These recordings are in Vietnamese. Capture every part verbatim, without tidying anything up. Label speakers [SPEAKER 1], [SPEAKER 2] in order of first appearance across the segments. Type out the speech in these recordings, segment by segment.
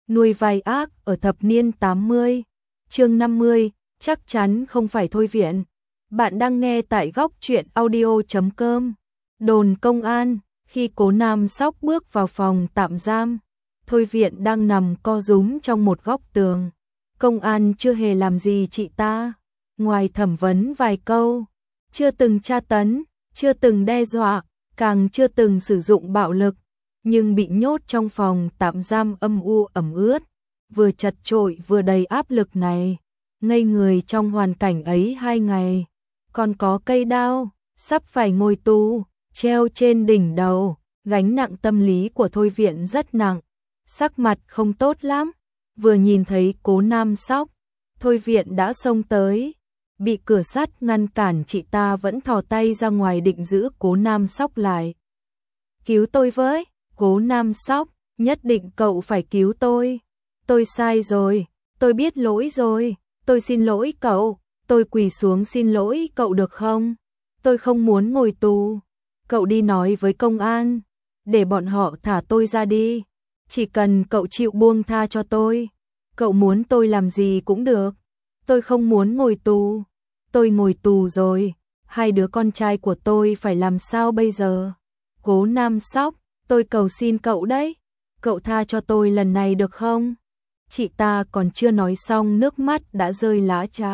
[SPEAKER 1] Nuôi vai ác ở thập niên tám mươi. Chương năm mươi, chắc chắn không phải Thôi Viện. Bạn đang nghe tại góc truyện audio chấm com. Đồn công an, khi Cố Nam Sóc bước vào phòng tạm giam, Thôi Viện đang nằm co rúm trong một góc tường. Công an chưa hề làm gì chị ta, ngoài thẩm vấn vài câu, chưa từng tra tấn, chưa từng đe dọa, càng chưa từng sử dụng bạo lực, nhưng bị nhốt trong phòng tạm giam âm u ẩm ướt, vừa chật chội vừa đầy áp lực này, ngây người trong hoàn cảnh ấy hai ngày, còn có cây đao, sắp phải ngồi tù, treo trên đỉnh đầu, gánh nặng tâm lý của Thôi Viện rất nặng, sắc mặt không tốt lắm, vừa nhìn thấy Cố Nam Sóc, Thôi Viện đã xông tới, bị cửa sắt ngăn cản chị ta vẫn thò tay ra ngoài định giữ Cố Nam Sóc lại. Cứu tôi với, Cố Nam Sóc, nhất định cậu phải cứu tôi. Tôi sai rồi, tôi biết lỗi rồi, tôi xin lỗi cậu, tôi quỳ xuống xin lỗi cậu được không? Tôi không muốn ngồi tù. Cậu đi nói với công an, để bọn họ thả tôi ra đi. Chỉ cần cậu chịu buông tha cho tôi, cậu muốn tôi làm gì cũng được. Tôi không muốn ngồi tù. Tôi ngồi tù rồi, hai đứa con trai của tôi phải làm sao bây giờ? Cố Nam Sóc, tôi cầu xin cậu đấy, cậu tha cho tôi lần này được không? Chị ta còn chưa nói xong nước mắt đã rơi lã chã.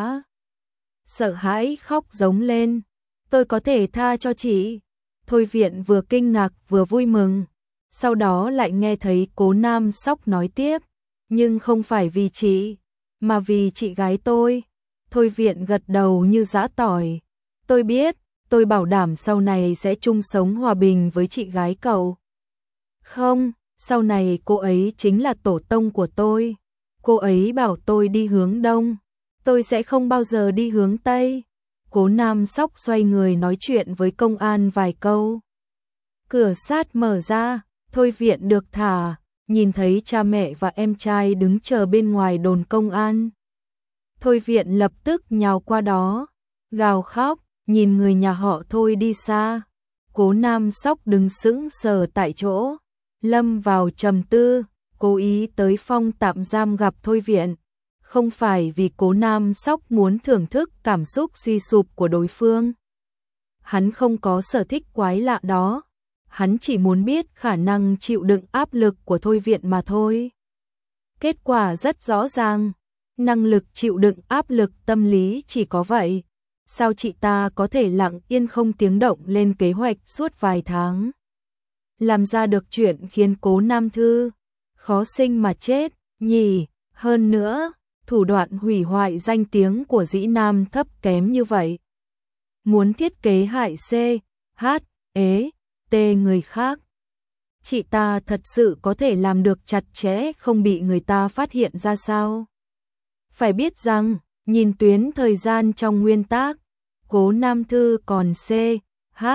[SPEAKER 1] Sợ hãi khóc giống lên, tôi có thể tha cho chị. Thôi Viện vừa kinh ngạc vừa vui mừng, sau đó lại nghe thấy Cố Nam Sóc nói tiếp, nhưng không phải vì chị, mà vì chị gái tôi. Thôi Viện gật đầu như giã tỏi, tôi biết, tôi bảo đảm sau này sẽ chung sống hòa bình với chị gái cậu. Không, sau này cô ấy chính là tổ tông của tôi. Cô ấy bảo tôi đi hướng đông, tôi sẽ không bao giờ đi hướng tây. Cố Nam Sóc xoay người nói chuyện với công an vài câu. Cửa sát mở ra, Thôi Viện được thả, nhìn thấy cha mẹ và em trai đứng chờ bên ngoài đồn công an. Thôi Viện lập tức nhào qua đó, gào khóc, nhìn người nhà họ Thôi đi xa. Cố Nam Sóc đứng sững sờ tại chỗ, lâm vào trầm tư, cố ý tới phòng tạm giam gặp Thôi Viện. Không phải vì Cố Nam Sóc muốn thưởng thức cảm xúc suy sụp của đối phương. Hắn không có sở thích quái lạ đó, hắn chỉ muốn biết khả năng chịu đựng áp lực của Thôi Viện mà thôi. Kết quả rất rõ ràng, năng lực chịu đựng áp lực tâm lý chỉ có vậy. Sao chị ta có thể lặng yên không tiếng động lên kế hoạch suốt vài tháng? Làm ra được chuyện khiến Cố Nam Thư khó sinh mà chết, nhỉ? Hơn nữa, thủ đoạn hủy hoại danh tiếng của Dĩ Nam thấp kém như vậy. Muốn thiết kế hại C, H, ế, T người khác. Chị ta thật sự có thể làm được chặt chẽ không bị người ta phát hiện ra sao? Phải biết rằng, nhìn tuyến thời gian trong nguyên tác, Cố Nam Thư còn C, H,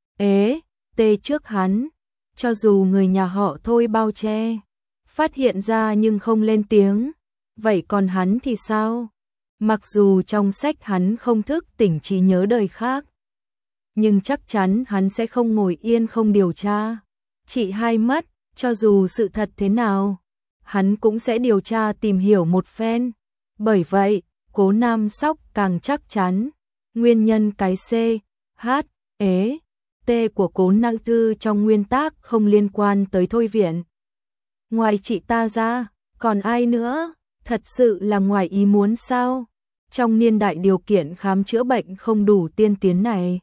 [SPEAKER 1] ế, T trước hắn. Cho dù người nhà họ Thôi bao che, phát hiện ra nhưng không lên tiếng. Vậy còn hắn thì sao? Mặc dù trong sách hắn không thức tỉnh trí nhớ đời khác, nhưng chắc chắn hắn sẽ không ngồi yên không điều tra. Chị hai mất, cho dù sự thật thế nào, hắn cũng sẽ điều tra tìm hiểu một phen. Bởi vậy, Cố Nam Sóc càng chắc chắn, nguyên nhân cái C, H, ế, T của Cố Nam Thư trong nguyên tác không liên quan tới Thôi Viện. Ngoài chị ta ra, còn ai nữa? Thật sự là ngoài ý muốn sao? Trong niên đại điều kiện khám chữa bệnh không đủ tiên tiến này,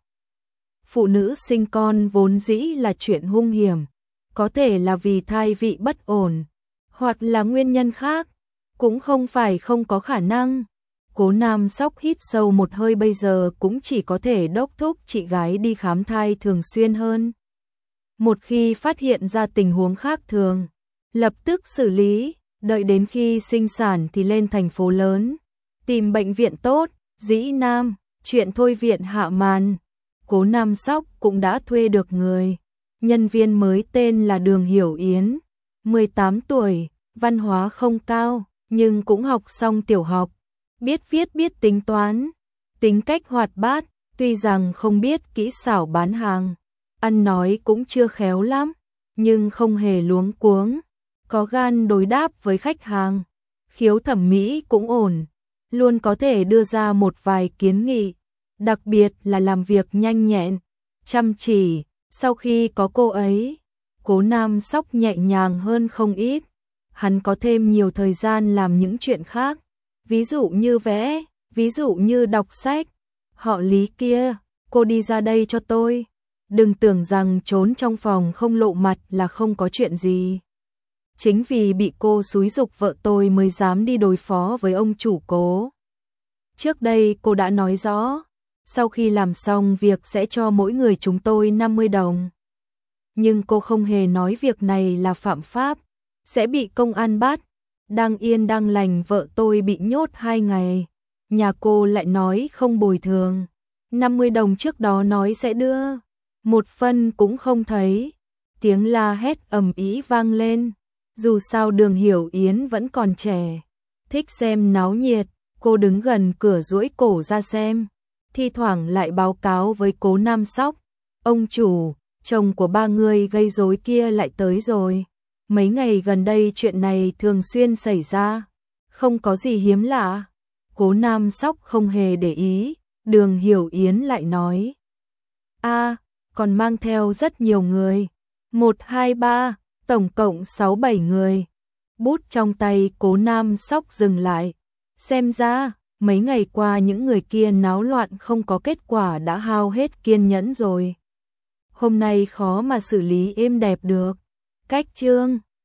[SPEAKER 1] phụ nữ sinh con vốn dĩ là chuyện hung hiểm, có thể là vì thai vị bất ổn, hoặc là nguyên nhân khác, cũng không phải không có khả năng. Cố Nam Sóc hít sâu một hơi, bây giờ cũng chỉ có thể đốc thúc chị gái đi khám thai thường xuyên hơn. Một khi phát hiện ra tình huống khác thường, lập tức xử lý, đợi đến khi sinh sản thì lên thành phố lớn, tìm bệnh viện tốt. Dĩ Nam, chuyện Thôi Viện hạ màn, Cố Nam Sóc cũng đã thuê được người. Nhân viên mới tên là Đường Hiểu Yến, mười tám tuổi, văn hóa không cao, nhưng cũng học xong tiểu học, biết viết biết tính toán, tính cách hoạt bát, tuy rằng không biết kỹ xảo bán hàng, ăn nói cũng chưa khéo lắm, nhưng không hề luống cuống. có gan đối đáp với khách hàng, khiếu thẩm mỹ cũng ổn, luôn có thể đưa ra một vài kiến nghị, đặc biệt là làm việc nhanh nhẹn, chăm chỉ. Sau khi có cô ấy, Cố Nam Sóc nhẹ nhàng hơn không ít, hắn có thêm nhiều thời gian làm những chuyện khác, ví dụ như vẽ, ví dụ như đọc sách. Họ Lý kia, cô đi ra đây cho tôi. Đừng tưởng rằng trốn trong phòng không lộ mặt là không có chuyện gì. Chính vì bị cô xúi giục vợ tôi mới dám đi đối phó với ông chủ Cố. Trước đây cô đã nói rõ, sau khi làm xong việc sẽ cho mỗi người chúng tôi năm mươi đồng. Nhưng cô không hề nói việc này là phạm pháp, sẽ bị công an bắt. Đang yên đang lành vợ tôi bị nhốt hai ngày, nhà cô lại nói không bồi thường. năm mươi đồng trước đó nói sẽ đưa, một phân cũng không thấy. Tiếng la hét ầm ĩ vang lên, dù sao Đường Hiểu Yến vẫn còn trẻ, thích xem náo nhiệt, cô đứng gần cửa duỗi cổ ra xem, thi thoảng lại báo cáo với Cố Nam Sóc, ông chủ, chồng của ba người gây rối kia lại tới rồi. Mấy ngày gần đây chuyện này thường xuyên xảy ra, không có gì hiếm lạ. Cố Nam Sóc không hề để ý, Đường Hiểu Yến lại nói, a, còn mang theo rất nhiều người, một, hai, ba, tổng cộng sáu, bảy người. Bút trong tay Cố Nam Sóc dừng lại, xem ra, mấy ngày qua những người kia náo loạn không có kết quả đã hao hết kiên nhẫn rồi. Hôm nay khó mà xử lý êm đẹp được. Cách chương